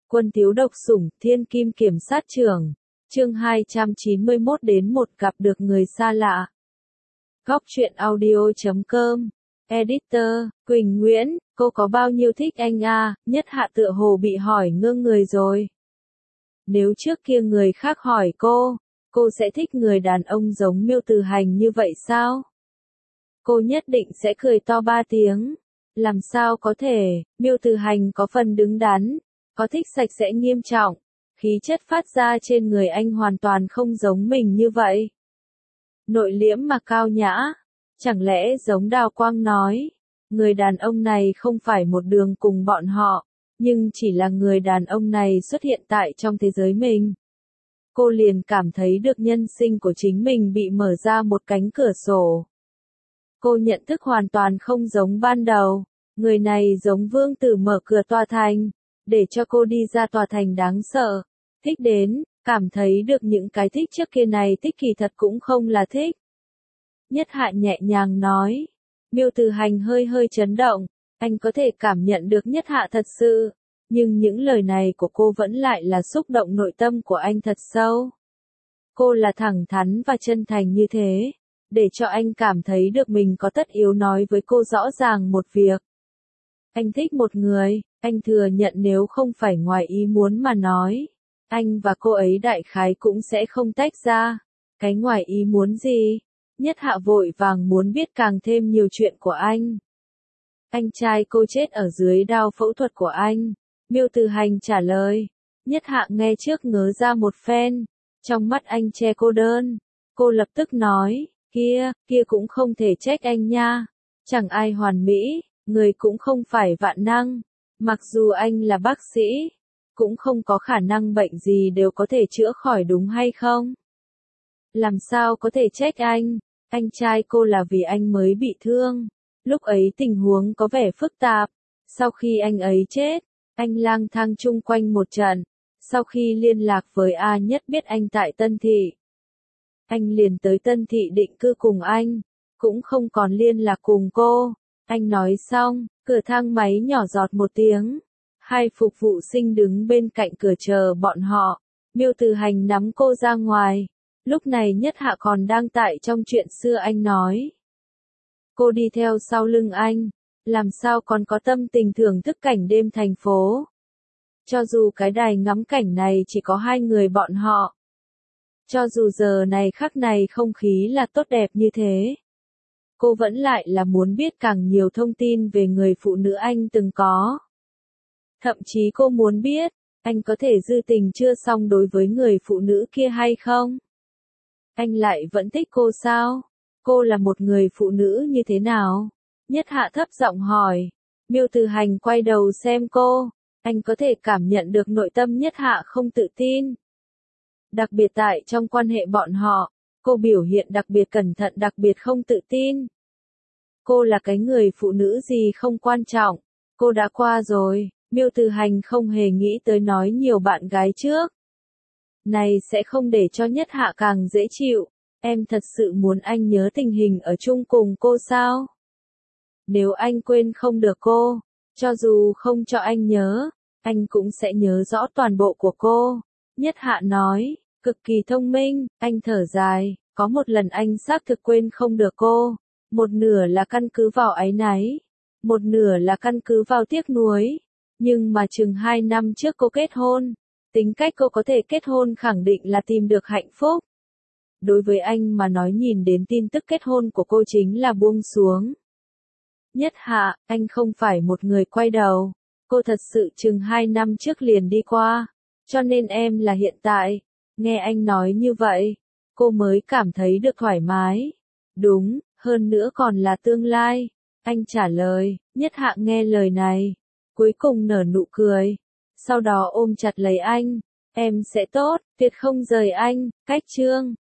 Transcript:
Quân thiếu độc sủng, thiên kim kiểm sát trưởng. Chương 291 đến một gặp được người xa lạ. Góc truyện audio.com. Editor, Quỳnh Nguyễn, cô có bao nhiêu thích anh à? Nhất Hạ tựa hồ bị hỏi ngơ người rồi. Nếu trước kia người khác hỏi cô sẽ thích người đàn ông giống Miêu Từ Hành như vậy sao? Cô nhất định sẽ cười to 3 tiếng. Làm sao có thể, Miêu Từ Hành có phần đứng đắn, có thích sạch sẽ nghiêm trọng, khí chất phát ra trên người anh hoàn toàn không giống mình như vậy. Nội liễm mà cao nhã, chẳng lẽ giống Đào Quang nói, người đàn ông này không phải một đường cùng bọn họ, nhưng chỉ là người đàn ông này xuất hiện tại trong thế giới mình. Cô liền cảm thấy được nhân sinh của chính mình bị mở ra một cánh cửa sổ. Cô nhận thức hoàn toàn không giống ban đầu, người này giống vương tử mở cửa tòa thành, để cho cô đi ra tòa thành đáng sợ. Thích đến, cảm thấy được những cái thích trước kia này thích kỳ thật cũng không là thích. Nhất Hạ nhẹ nhàng nói. Miêu Từ Hành hơi hơi chấn động, anh có thể cảm nhận được Nhất Hạ thật sự, nhưng những lời này của cô vẫn lại là xúc động nội tâm của anh thật sâu. Cô là thẳng thắn và chân thành như thế, để cho anh cảm thấy được mình có tất yếu nói với cô rõ ràng một việc. Anh thích một người, anh thừa nhận nếu không phải ngoài ý muốn mà nói, anh và cô ấy đại khái cũng sẽ không tách ra. Cái ngoài ý muốn gì? Nhất Hạ vội vàng muốn biết càng thêm nhiều chuyện của anh. Anh trai cô chết ở dưới đao phẫu thuật của anh. Miêu Từ Hành trả lời. Nhất Hạ nghe trước ngớ ra một phen. Trong mắt anh che cô đơn. Cô lập tức nói, kia cũng không thể trách anh nha. Chẳng ai hoàn mỹ, người cũng không phải vạn năng. Mặc dù anh là bác sĩ, cũng không có khả năng bệnh gì đều có thể chữa khỏi đúng hay không? Làm sao có thể trách anh trai cô là vì anh mới bị thương. Lúc ấy tình huống có vẻ phức tạp. Sau khi anh ấy chết, anh lang thang chung quanh một trận. Sau khi liên lạc với A Nhất biết anh tại Tân Thị, anh liền tới Tân Thị định cư cùng anh, cũng không còn liên lạc cùng cô. Anh nói xong, cửa thang máy nhỏ giọt một tiếng. Hai phục vụ sinh đứng bên cạnh cửa chờ bọn họ. Miêu Từ Hành nắm cô ra ngoài. Lúc này Nhất Hạ còn đang tại trong chuyện xưa anh nói. Cô đi theo sau lưng anh, làm sao còn có tâm tình thưởng thức cảnh đêm thành phố. Cho dù cái đài ngắm cảnh này chỉ có hai người bọn họ. Cho dù giờ này khắc này không khí là tốt đẹp như thế. Cô vẫn lại là muốn biết càng nhiều thông tin về người phụ nữ anh từng có. Thậm chí cô muốn biết, anh có thể dư tình chưa xong đối với người phụ nữ kia hay không? Anh lại vẫn thích cô sao? Cô là một người phụ nữ như thế nào? Nhất Hạ thấp giọng hỏi. Miêu Từ Hành quay đầu xem cô. Anh có thể cảm nhận được nội tâm Nhất Hạ không tự tin. Đặc biệt tại trong quan hệ bọn họ, cô biểu hiện đặc biệt cẩn thận, đặc biệt không tự tin. Cô là cái người phụ nữ gì không quan trọng. Cô đã qua rồi. Miêu Từ Hành không hề nghĩ tới nói nhiều bạn gái trước. Này sẽ không để cho Nhất Hạ càng dễ chịu. Em thật sự muốn anh nhớ tình hình ở chung cùng cô sao? Nếu anh quên không được cô, cho dù không cho anh nhớ, anh cũng sẽ nhớ rõ toàn bộ của cô. Nhất Hạ nói, cực kỳ thông minh. Anh thở dài, có một lần anh xác thực quên không được cô. Một nửa là căn cứ vào áy náy, một nửa là căn cứ vào tiếc nuối. Nhưng mà chừng 2 năm trước cô kết hôn. Tính cách cô có thể kết hôn khẳng định là tìm được hạnh phúc. Đối với anh mà nói nhìn đến tin tức kết hôn của cô chính là buông xuống. Nhất Hạ, anh không phải một người quay đầu. Cô thật sự chừng 2 năm trước liền đi qua. Cho nên em là hiện tại. Nghe anh nói như vậy, cô mới cảm thấy được thoải mái. Đúng, hơn nữa còn là tương lai. Anh trả lời. Nhất Hạ nghe lời này, cuối cùng nở nụ cười. Sau đó ôm chặt lấy anh. Em sẽ tốt, tuyệt không rời anh. Cách chương